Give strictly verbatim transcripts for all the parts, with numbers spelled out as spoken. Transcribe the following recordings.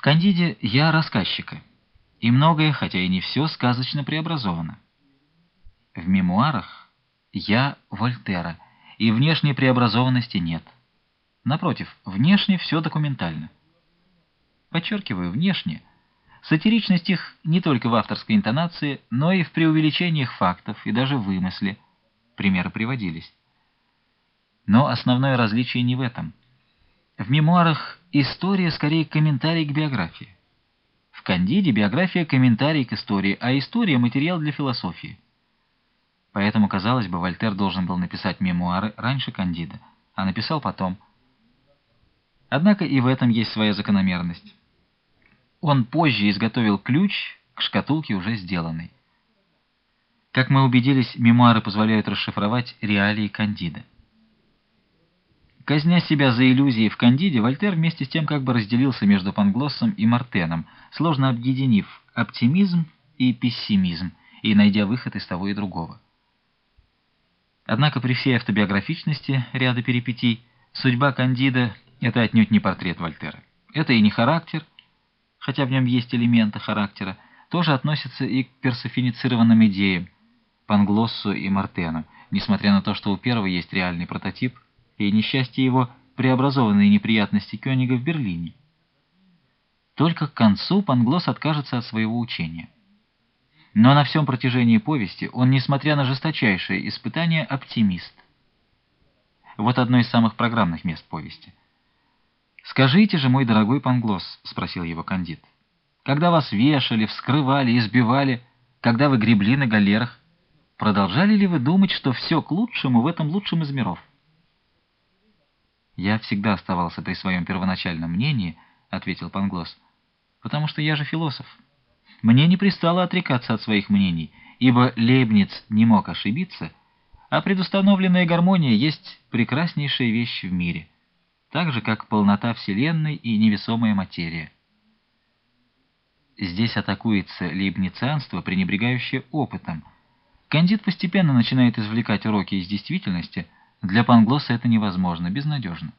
«Кандиде» я рассказчика, и многое, хотя и не все, сказочно преобразовано. В «Мемуарах» я Вольтера, и внешней преобразованности нет. Напротив, внешне все документально. Подчеркиваю, внешне. Сатиричность их не только в авторской интонации, но и в преувеличениях фактов и даже в вымысле. Примеры приводились. Но основное различие не в этом. В «Мемуарах» история скорее комментарий к биографии. В «Кандиде» биография — комментарий к истории, а история — материал для философии. Поэтому, казалось бы, Вольтер должен был написать «Мемуары» раньше «Кандида», а написал потом. Однако и в этом есть своя закономерность. Он позже изготовил ключ к шкатулке, уже сделанной. Как мы убедились, «Мемуары» позволяют расшифровать реалии «Кандида». Казня себя за иллюзии в «Кандиде», Вольтер вместе с тем как бы разделился между Панглоссом и Мартеном, сложно объединив оптимизм и пессимизм и найдя выход из того и другого. Однако при всей автобиографичности ряда перипетий судьба Кандида — это отнюдь не портрет Вольтера. Это и не характер, хотя в нем есть элементы характера, тоже относится и к персонифицированным идеям, Панглоссу и Мартену, несмотря на то, что у первого есть реальный прототип, и несчастье его — преобразованные неприятности Кёнига в Берлине. Только к концу Панглосс откажется от своего учения. Но на всем протяжении повести он, несмотря на жесточайшие испытания, оптимист. Вот одно из самых программных мест повести. «Скажите же, мой дорогой Панглосс, — спросил его Кандид, — когда вас вешали, вскрывали, избивали, когда вы гребли на галерах, продолжали ли вы думать, что все к лучшему в этом лучшем из миров?» «Я всегда оставался при своем первоначальном мнении, — ответил Панглосс, — потому что я же философ. Мне не пристало отрекаться от своих мнений, ибо Лейбниц не мог ошибиться, а предустановленная гармония есть прекраснейшая вещь в мире, так же, как полнота Вселенной и невесомая материя». Здесь атакуется лейбницианство, пренебрегающее опытом. Кандид постепенно начинает извлекать уроки из действительности. Для Панглосса это невозможно, безнадежно.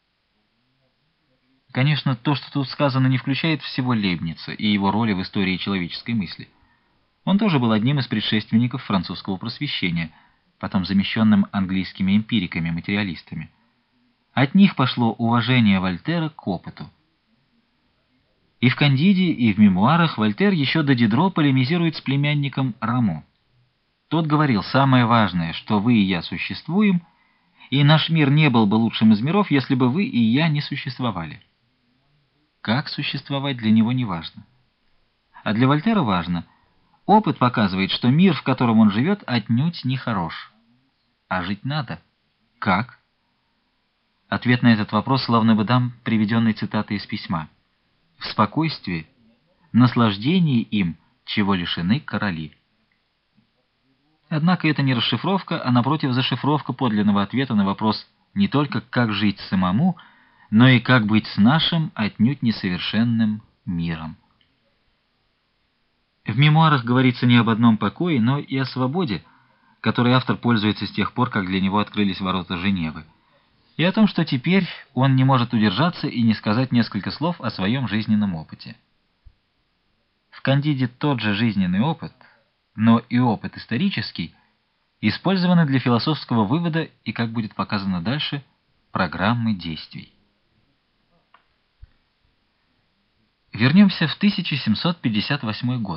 Конечно, то, что тут сказано, не включает всего Лейбница и его роли в истории человеческой мысли. Он тоже был одним из предшественников французского просвещения, потом замещенным английскими эмпириками-материалистами. От них пошло уважение Вольтера к опыту. И в «Кандиде», и в «Мемуарах» Вольтер еще до Дидро полемизирует с племянником Рамо. Тот говорил: «Самое важное, что вы и я существуем, и наш мир не был бы лучшим из миров, если бы вы и я не существовали». Как существовать, для него не важно. А для Вольтера важно. Опыт показывает, что мир, в котором он живет, отнюдь не хорош. А жить надо. Как? Ответ на этот вопрос словно бы дам приведенной цитатой из письма. «В спокойствии, наслаждении им, чего лишены короли». Однако это не расшифровка, а, напротив, зашифровка подлинного ответа на вопрос не только «как жить самому», но и «как быть с нашим, отнюдь несовершенным миром». В «Мемуарах» говорится не об одном покое, но и о свободе, которой автор пользуется с тех пор, как для него открылись ворота Женевы, и о том, что теперь он не может удержаться и не сказать несколько слов о своем жизненном опыте. В «Кандиде» тот же жизненный опыт, но и опыт исторический, использованы для философского вывода и, как будет показано дальше, программы действий. Вернемся в тысяча семьсот пятьдесят восьмой год.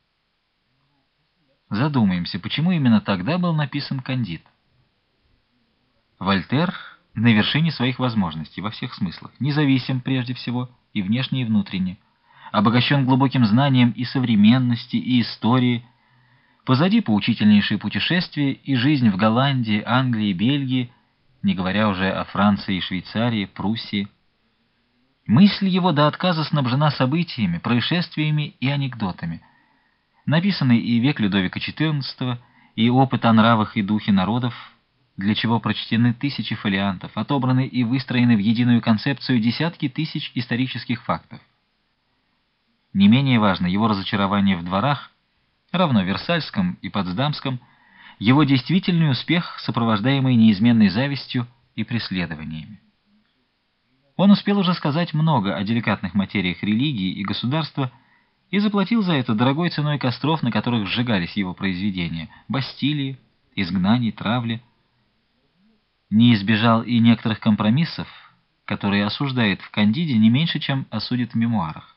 Задумаемся, почему именно тогда был написан «Кандид». Вольтер на вершине своих возможностей во всех смыслах, независим прежде всего и внешне, и внутренне, обогащен глубоким знанием и современности, и истории. Позади поучительнейшие путешествия и жизнь в Голландии, Англии, Бельгии, не говоря уже о Франции, Швейцарии, Пруссии. Мысль его до отказа снабжена событиями, происшествиями и анекдотами. Написанный и век Людовика четырнадцатого, и опыт о нравах и духе народов, для чего прочтены тысячи фолиантов, отобраны и выстроены в единую концепцию десятки тысяч исторических фактов. Не менее важно его разочарование в дворах, равно Версальском и Потсдамском, его действительный успех, сопровождаемый неизменной завистью и преследованиями. Он успел уже сказать много о деликатных материях религии и государства и заплатил за это дорогой ценой костров, на которых сжигались его произведения, Бастилии, изгнаний, травли. Не избежал и некоторых компромиссов, которые осуждает в «Кандиде» не меньше, чем осудит в мемуарах.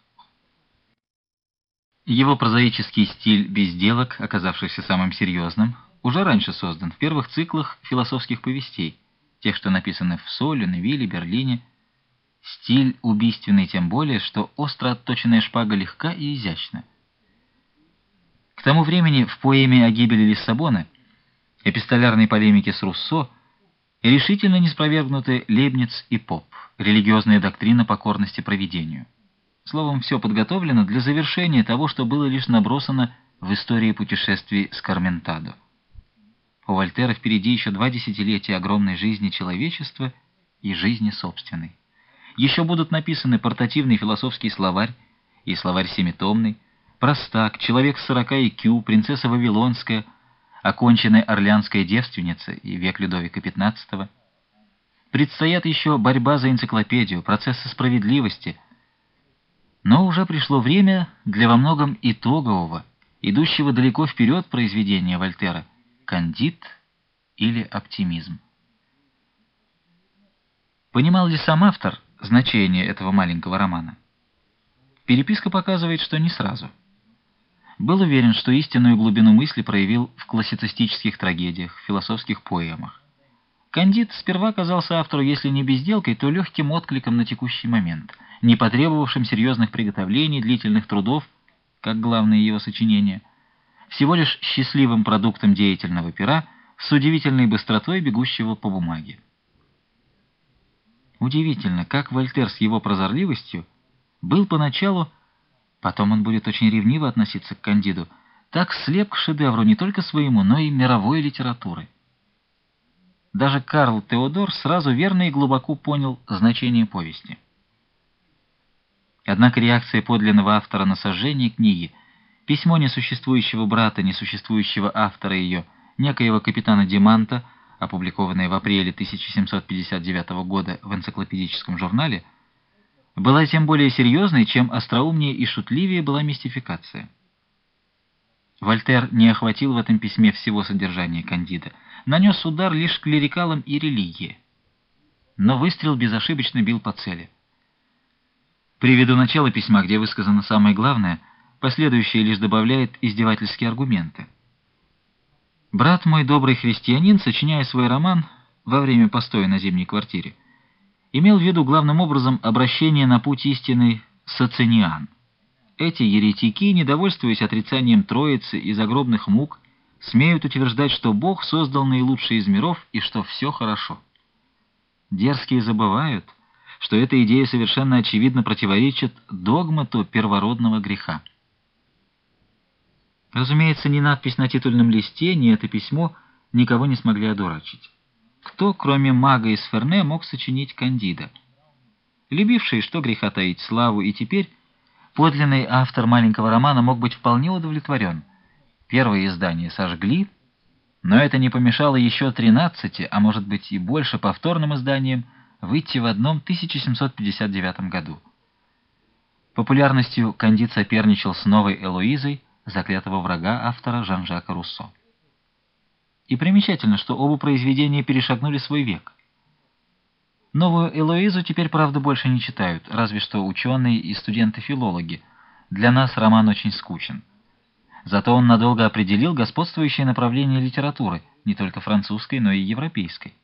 Его прозаический стиль безделок, оказавшийся самым серьезным, уже раньше создан в первых циклах философских повестей, тех, что написаны в Соле, Невилле, Берлине. Стиль убийственный тем более, что остро отточенная шпага легка и изящна. К тому времени в поэме о гибели Лиссабона, эпистолярной полемике с Руссо, решительно не спровергнуты Лейбниц и Поп, религиозная доктрина покорности провидению. Словом, все подготовлено для завершения того, что было лишь набросано в истории путешествий с Карментадо. У Вольтера впереди еще два десятилетия огромной жизни человечества и жизни собственной. Еще будут написаны портативный философский словарь и словарь семитомный, Простак, Человек с сорока ай кью, Принцесса Вавилонская, Оконченная Орлеанская девственница и век Людовика пятнадцатого. Предстоят еще борьба за энциклопедию, процессы справедливости. Но уже пришло время для во многом итогового, идущего далеко вперед произведения Вольтера «Кандид» или «Оптимизм». Понимал ли сам автор значение этого маленького романа? Переписка показывает, что не сразу. Был уверен, что истинную глубину мысли проявил в классицистических трагедиях, философских поэмах. «Кандид» сперва казался автору, если не безделкой, то легким откликом на текущий момент, не потребовавшим серьезных приготовлений, длительных трудов, как главные его сочинения, всего лишь счастливым продуктом деятельного пера с удивительной быстротой бегущего по бумаге. Удивительно, как Вольтер с его прозорливостью был поначалу, потом он будет очень ревниво относиться к «Кандиду», так слеп к шедевру не только своему, но и мировой литературы. Даже Карл Теодор сразу верно и глубоко понял значение повести. Однако реакция подлинного автора на сожжение книги, письмо несуществующего брата несуществующего автора ее, некоего капитана Деманта, опубликованное в апреле тысяча семьсот пятьдесят девятого года в энциклопедическом журнале, была тем более серьезной, чем остроумнее и шутливее была мистификация. Вольтер не охватил в этом письме всего содержания «Кандида», нанес удар лишь клерикалам и религии. Но выстрел безошибочно бил по цели. Приведу начало письма, где высказано самое главное, последующее лишь добавляет издевательские аргументы. Брат мой, добрый христианин, сочиняя свой роман во время постоя на зимней квартире, имел в виду главным образом обращение на путь истины социниан. Эти еретики, недовольствуясь отрицанием Троицы и загробных мук, смеют утверждать, что Бог создал наилучший из миров и что все хорошо. Дерзкие забывают, что эта идея совершенно очевидно противоречит догмату первородного греха. Разумеется, ни надпись на титульном листе, ни это письмо никого не смогли одурачить. Кто, кроме мага из Ферне, мог сочинить «Кандида»? Любивший, что греха таить, славу, и теперь подлинный автор маленького романа мог быть вполне удовлетворен. Первое издание сожгли, но это не помешало еще тринадцати, а может быть и больше повторным изданиям выйти в одном тысяча семьсот пятьдесят девятом году. Популярностью Кандид соперничал с новой Элоизой, заклятого врага автора Жан-Жака Руссо. И примечательно, что оба произведения перешагнули свой век. Новую Элоизу теперь, правда, больше не читают, разве что ученые и студенты-филологи. Для нас роман очень скучен. Зато он надолго определил господствующее направление литературы, не только французской, но и европейской.